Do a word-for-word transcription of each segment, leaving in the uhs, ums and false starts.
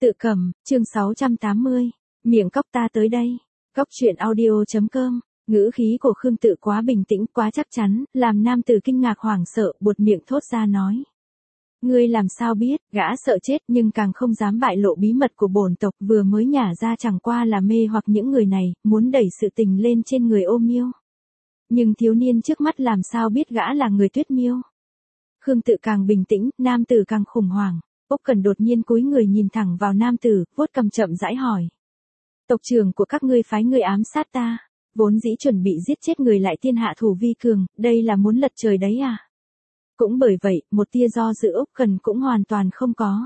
Tự cầm, chương sáu trăm tám mươi. Miệng cóc ta tới đây. Cóc truyện audio.com. Ngữ khí của Khương Tự quá bình tĩnh, quá chắc chắn, làm nam tử kinh ngạc hoảng sợ, buột miệng thốt ra nói. Ngươi làm sao biết, gã sợ chết nhưng càng không dám bại lộ bí mật của bổn tộc, vừa mới nhả ra chẳng qua là mê hoặc những người này, muốn đẩy sự tình lên trên người Ô Miêu. Nhưng thiếu niên trước mắt làm sao biết gã là người Tuyết Miêu. Khương Tự càng bình tĩnh, nam tử càng khủng hoảng. Úc Cần đột nhiên cúi người nhìn thẳng vào nam tử, vuốt cầm chậm rãi hỏi. Tộc trưởng của các ngươi phái người ám sát ta, vốn dĩ chuẩn bị giết chết người lại thiên hạ thủ vi cường, đây là muốn lật trời đấy à? Cũng bởi vậy, một tia do dự Úc Cần cũng hoàn toàn không có.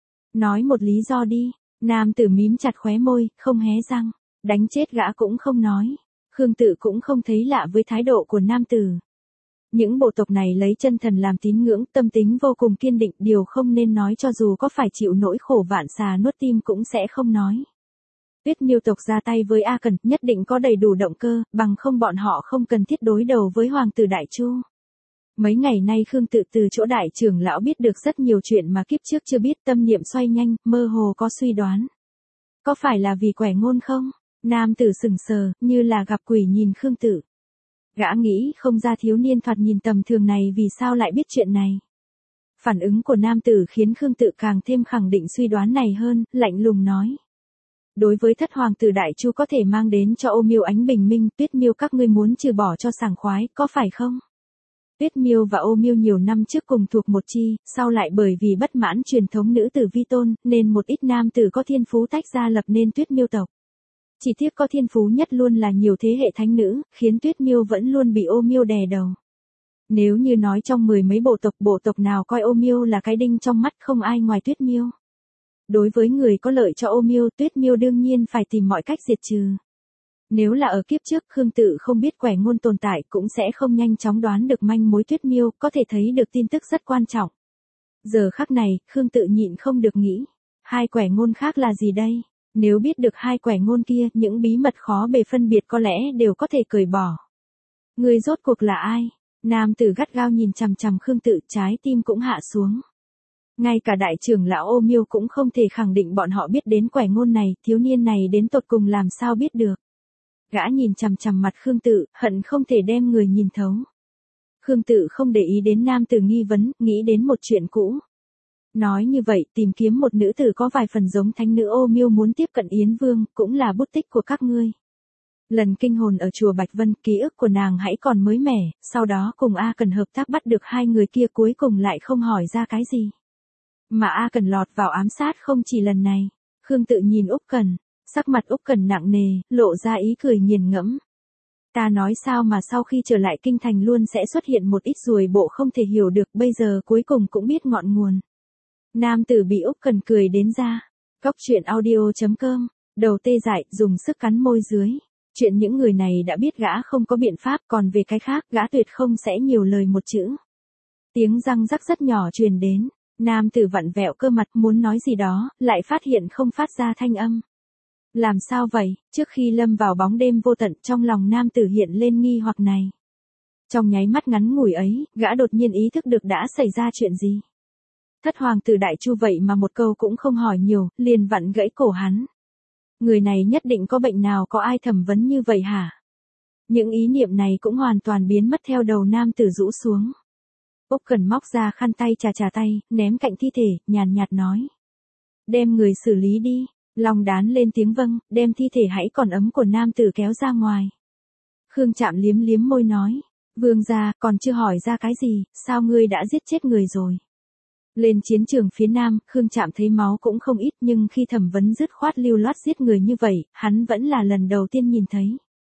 Nói một lý do đi, nam tử mím chặt khóe môi, không hé răng, đánh chết gã cũng không nói. Khương Tự cũng không thấy lạ với thái độ của nam tử. Những bộ tộc này lấy chân thần làm tín ngưỡng, tâm tính vô cùng kiên định, điều không nên nói cho dù có phải chịu nỗi khổ vạn xà nuốt tim cũng sẽ không nói. Tuyết Miêu tộc ra tay với A Cần, nhất định có đầy đủ động cơ, bằng không bọn họ không cần thiết đối đầu với hoàng tử Đại Chu. Mấy ngày nay Khương Tự từ chỗ đại trưởng lão biết được rất nhiều chuyện mà kiếp trước chưa biết, tâm niệm xoay nhanh, mơ hồ có suy đoán. Có phải là vì quẻ ngôn không? Nam tử sững sờ, như là gặp quỷ nhìn Khương Tự. Gã nghĩ không ra thiếu niên thoạt nhìn tầm thường này vì sao lại biết chuyện này. Phản ứng của nam tử khiến Khương Tự càng thêm khẳng định suy đoán này hơn, lạnh lùng nói. Đối với thất hoàng tử Đại Chu có thể mang đến cho Ô Miêu ánh bình minh, Tuyết Miêu các ngươi muốn trừ bỏ cho sảng khoái, có phải không? Tuyết Miêu và Ô Miêu nhiều năm trước cùng thuộc một chi, sau lại bởi vì bất mãn truyền thống nữ tử vi tôn, nên một ít nam tử có thiên phú tách ra lập nên Tuyết Miêu tộc. Chỉ tiếc có thiên phú nhất luôn là nhiều thế hệ thánh nữ, khiến Tuyết Miêu vẫn luôn bị Ô Miêu đè đầu. Nếu như nói trong mười mấy bộ tộc, bộ tộc nào coi Ô Miêu là cái đinh trong mắt không ai ngoài Tuyết Miêu. Đối với người có lợi cho Ô Miêu, Tuyết Miêu đương nhiên phải tìm mọi cách diệt trừ. Nếu là ở kiếp trước Khương Tự không biết quẻ ngôn tồn tại cũng sẽ không nhanh chóng đoán được manh mối Tuyết Miêu, có thể thấy được tin tức rất quan trọng. Giờ khắc này, Khương Tự nhịn không được nghĩ, hai quẻ ngôn khác là gì đây? Nếu biết được hai quẻ ngôn kia, những bí mật khó bề phân biệt có lẽ đều có thể cởi bỏ. Người rốt cuộc là ai? Nam tử gắt gao nhìn chằm chằm Khương Tự, trái tim cũng hạ xuống. Ngay cả đại trưởng lão Ô Miêu cũng không thể khẳng định bọn họ biết đến quẻ ngôn này, thiếu niên này đến tột cùng làm sao biết được. Gã nhìn chằm chằm mặt Khương Tự, hận không thể đem người nhìn thấu. Khương Tự không để ý đến nam tử nghi vấn, nghĩ đến một chuyện cũ. Nói như vậy, tìm kiếm một nữ tử có vài phần giống thánh nữ Ô Miêu muốn tiếp cận Yến Vương, cũng là bút tích của các ngươi. Lần kinh hồn ở chùa Bạch Vân, ký ức của nàng hãy còn mới mẻ, sau đó cùng A Cần hợp tác bắt được hai người kia, cuối cùng lại không hỏi ra cái gì. Mà A Cần lọt vào ám sát không chỉ lần này. Khương Tự nhìn Úc Cần, sắc mặt Úc Cần nặng nề, lộ ra ý cười nghiền ngẫm. Ta nói sao mà sau khi trở lại kinh thành luôn sẽ xuất hiện một ít ruồi bộ không thể hiểu được, bây giờ cuối cùng cũng biết ngọn nguồn. Nam tử bị Úc Cần cười đến ra. Cóc truyện audio.com. Đầu tê dại, dùng sức cắn môi dưới. Chuyện những người này đã biết gã không có biện pháp, còn về cái khác gã tuyệt không sẽ nhiều lời một chữ. Tiếng răng rắc rất nhỏ truyền đến. Nam tử vặn vẹo cơ mặt muốn nói gì đó, lại phát hiện không phát ra thanh âm. Làm sao vậy? Trước khi lâm vào bóng đêm vô tận, trong lòng nam tử hiện lên nghi hoặc này. Trong nháy mắt ngắn ngủi ấy, gã đột nhiên ý thức được đã xảy ra chuyện gì. Thất hoàng tử Đại Chu vậy mà một câu cũng không hỏi nhiều, liền vặn gãy cổ hắn. Người này nhất định có bệnh nào, có ai thẩm vấn như vậy hả? Những ý niệm này cũng hoàn toàn biến mất theo đầu nam tử rũ xuống. Úc Cần móc ra khăn tay chà chà tay, ném cạnh thi thể, nhàn nhạt nói. Đem người xử lý đi. Long Đán lên tiếng vâng, đem thi thể hãy còn ấm của nam tử kéo ra ngoài. Khương Trạm liếm liếm môi nói. Vương gia, còn chưa hỏi ra cái gì, sao ngươi đã giết chết người rồi? Lên chiến trường phía nam, Khương Trạm thấy máu cũng không ít, nhưng khi thẩm vấn dứt khoát lưu loát giết người như vậy, hắn vẫn là lần đầu tiên nhìn thấy.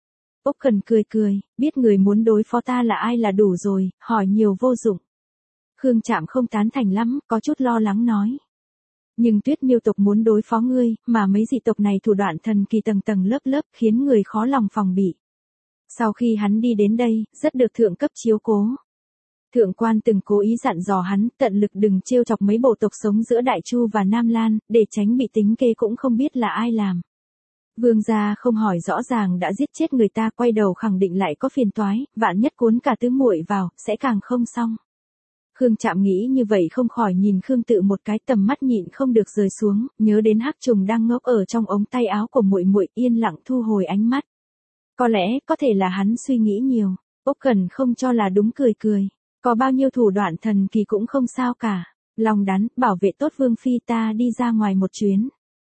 Úc Cần cười cười, biết người muốn đối phó ta là ai là đủ rồi, hỏi nhiều vô dụng. Khương Trạm không tán thành lắm, có chút lo lắng nói. Nhưng Tuyết Miêu tộc muốn đối phó ngươi, mà mấy dị tộc này thủ đoạn thần kỳ tầng tầng lớp lớp, khiến người khó lòng phòng bị. Sau khi hắn đi đến đây, rất được thượng cấp chiếu cố. Thượng quan từng cố ý dặn dò hắn, tận lực đừng trêu chọc mấy bộ tộc sống giữa Đại Chu và Nam Lan, để tránh bị tính kế cũng không biết là ai làm. Vương gia không hỏi rõ ràng đã giết chết người ta, quay đầu khẳng định lại có phiền toái, vạn nhất cuốn cả tứ muội vào, sẽ càng không xong. Khương Trạm nghĩ như vậy không khỏi nhìn Khương Tự một cái, tầm mắt nhịn không được rời xuống, nhớ đến Hắc Trùng đang ngốc ở trong ống tay áo của muội muội, yên lặng thu hồi ánh mắt. Có lẽ, có thể là hắn suy nghĩ nhiều. Úc Cẩn không cho là đúng, cười cười. Có bao nhiêu thủ đoạn thần kỳ cũng không sao cả. Lòng đắn, bảo vệ tốt Vương phi, ta đi ra ngoài một chuyến.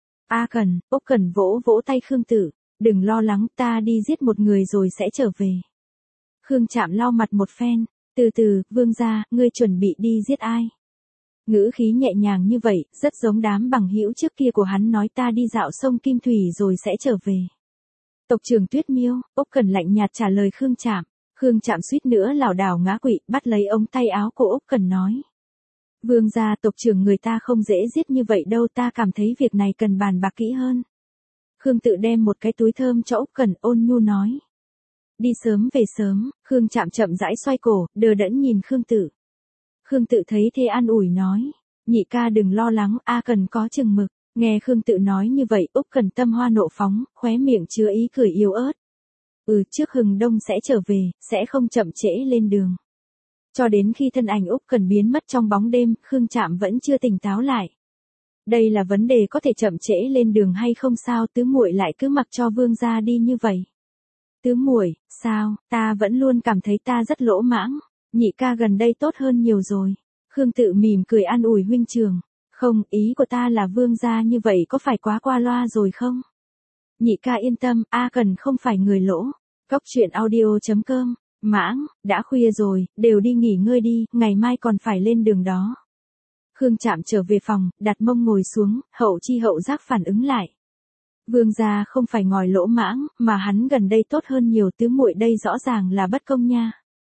A Cẩn, Úc Cẩn vỗ vỗ tay Khương Tự, đừng lo lắng, ta đi giết một người rồi sẽ trở về. Khương Trạm lau mặt một phen, từ từ, Vương gia, ngươi chuẩn bị đi giết ai? Ngữ khí nhẹ nhàng như vậy, rất giống đám bằng hữu trước kia của hắn nói ta đi dạo sông Kim Thủy rồi sẽ trở về. Tộc trưởng Tuyết Miêu, Úc Cẩn lạnh nhạt trả lời Khương Trạm. Khương Trạm suýt nữa lảo đảo ngã quỵ, bắt lấy ống tay áo của Úc Cẩn nói. Vương gia, tộc trưởng người ta không dễ giết như vậy đâu, ta cảm thấy việc này cần bàn bạc kỹ hơn. Khương Tự đem một cái túi thơm cho Úc Cẩn, ôn nhu nói. Đi sớm về sớm. Khương Trạm chậm rãi xoay cổ, đờ đẫn nhìn Khương Tự. Khương Tự thấy thế an ủi nói. Nhị ca đừng lo lắng, A Cẩn có chừng mực. Nghe Khương Tự nói như vậy, Úc Cẩn tâm hoa nộ phóng, khóe miệng chứa ý cười yếu ớt. Ừ, trước Hừng Đông sẽ trở về, sẽ không chậm trễ lên đường. Cho đến khi thân ảnh Úc Cẩn biến mất trong bóng đêm, Khương Trạm vẫn chưa tỉnh táo lại. Đây là vấn đề có thể chậm trễ lên đường hay không sao, tứ muội lại cứ mặc cho Vương gia đi như vậy. Tứ muội, sao, ta vẫn luôn cảm thấy ta rất lỗ mãng, nhị ca gần đây tốt hơn nhiều rồi. Khương Tự mỉm cười an ủi huynh trưởng. Không, ý của ta là Vương gia như vậy có phải quá qua loa rồi không? Nhị ca yên tâm, A Cẩn không phải người lỗ. Cốc truyện audio chấm com. Mãng, đã khuya rồi, đều đi nghỉ ngơi đi, ngày mai còn phải lên đường đó. Khương Trạm trở về phòng, đặt mông ngồi xuống, hậu chi hậu giác phản ứng lại. Vương gia không phải ngòi lỗ mãng, mà hắn gần đây tốt hơn nhiều, tứ muội đây rõ ràng là bất công nha.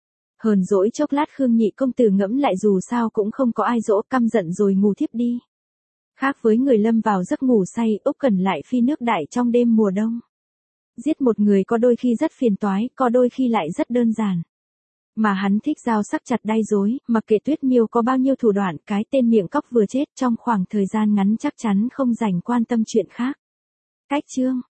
Hờn dỗi chốc lát Khương nhị công tử ngẫm lại dù sao cũng không có ai dỗ, căm giận rồi ngủ thiếp đi. Khác với người lâm vào giấc ngủ say, Úc Cẩn lại phi nước đại trong đêm mùa đông. Giết một người có đôi khi rất phiền toái, có đôi khi lại rất đơn giản. Mà hắn thích dao sắc chặt đay dối, mặc kệ Tuyết Miêu có bao nhiêu thủ đoạn, cái tên miệng cóc vừa chết trong khoảng thời gian ngắn chắc chắn không rảnh quan tâm chuyện khác. Cách chương